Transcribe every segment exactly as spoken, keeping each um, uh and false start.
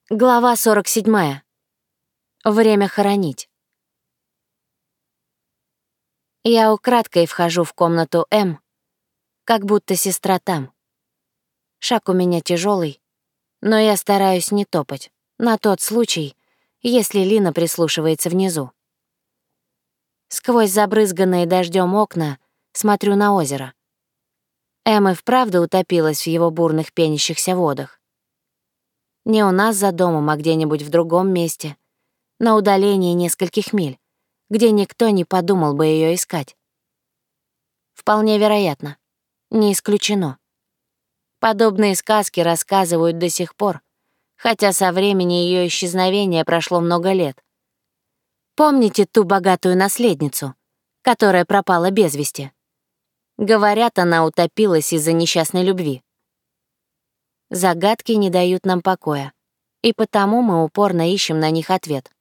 Глава сорок седьмая. Время хоронить. Я украдкой вхожу в комнату М, как будто сестра там. Шаг у меня тяжелый, но я стараюсь не топать, на тот случай, если Лина прислушивается внизу. Сквозь забрызганные дождем окна смотрю на озеро. М и вправду утопилась в его бурных пенящихся водах. Не у нас за домом, а где-нибудь в другом месте, на удалении нескольких миль, где никто не подумал бы ее искать. Вполне вероятно. Не исключено. Подобные сказки рассказывают до сих пор, хотя со времени ее исчезновения прошло много лет. Помните ту богатую наследницу, которая пропала без вести? Говорят, она утопилась из-за несчастной любви. Загадки не дают нам покоя, и потому мы упорно ищем на них ответ.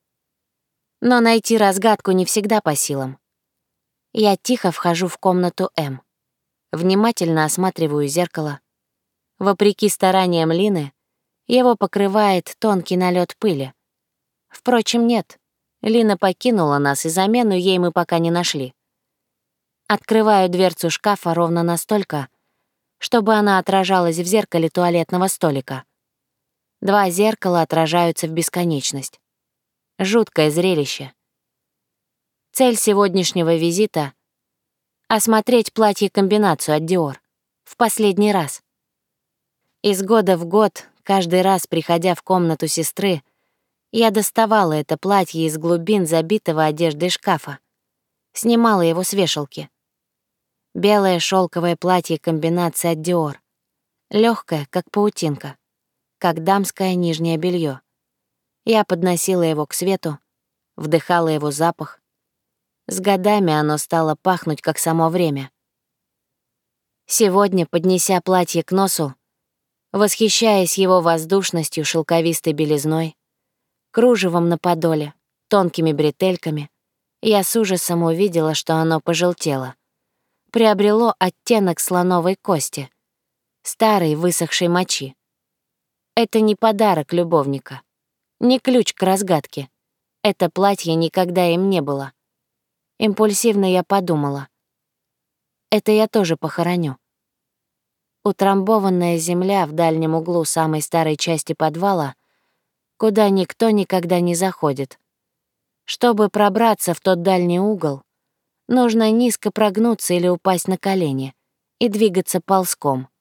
Но найти разгадку не всегда по силам. Я тихо вхожу в комнату М. Внимательно осматриваю зеркало. Вопреки стараниям Лины, его покрывает тонкий налет пыли. Впрочем, нет. Лина покинула нас, и замену ей мы пока не нашли. Открываю дверцу шкафа ровно настолько, чтобы она отражалась в зеркале туалетного столика. Два зеркала отражаются в бесконечность. Жуткое зрелище. Цель сегодняшнего визита — осмотреть платье-комбинацию от Dior. В последний раз. Из года в год, каждый раз приходя в комнату сестры, я доставала это платье из глубин забитого одеждой шкафа, снимала его с вешалки. Белое шелковое платье-комбинация от Dior, легкое, как паутинка, как дамское нижнее белье. Я подносила его к свету, вдыхала его запах. С годами оно стало пахнуть, как само время. Сегодня, поднеся платье к носу, восхищаясь его воздушностью, шелковистой белизной, кружевом на подоле, тонкими бретельками, я с ужасом увидела, что оно пожелтело. Приобрело оттенок слоновой кости, старой высохшей мочи. Это не подарок любовника, не ключ к разгадке. Это платье никогда им не было. Импульсивно я подумала. Это я тоже похороню. Утрамбованная земля в дальнем углу самой старой части подвала, куда никто никогда не заходит. Чтобы пробраться в тот дальний угол, нужно низко прогнуться или упасть на колени и двигаться ползком.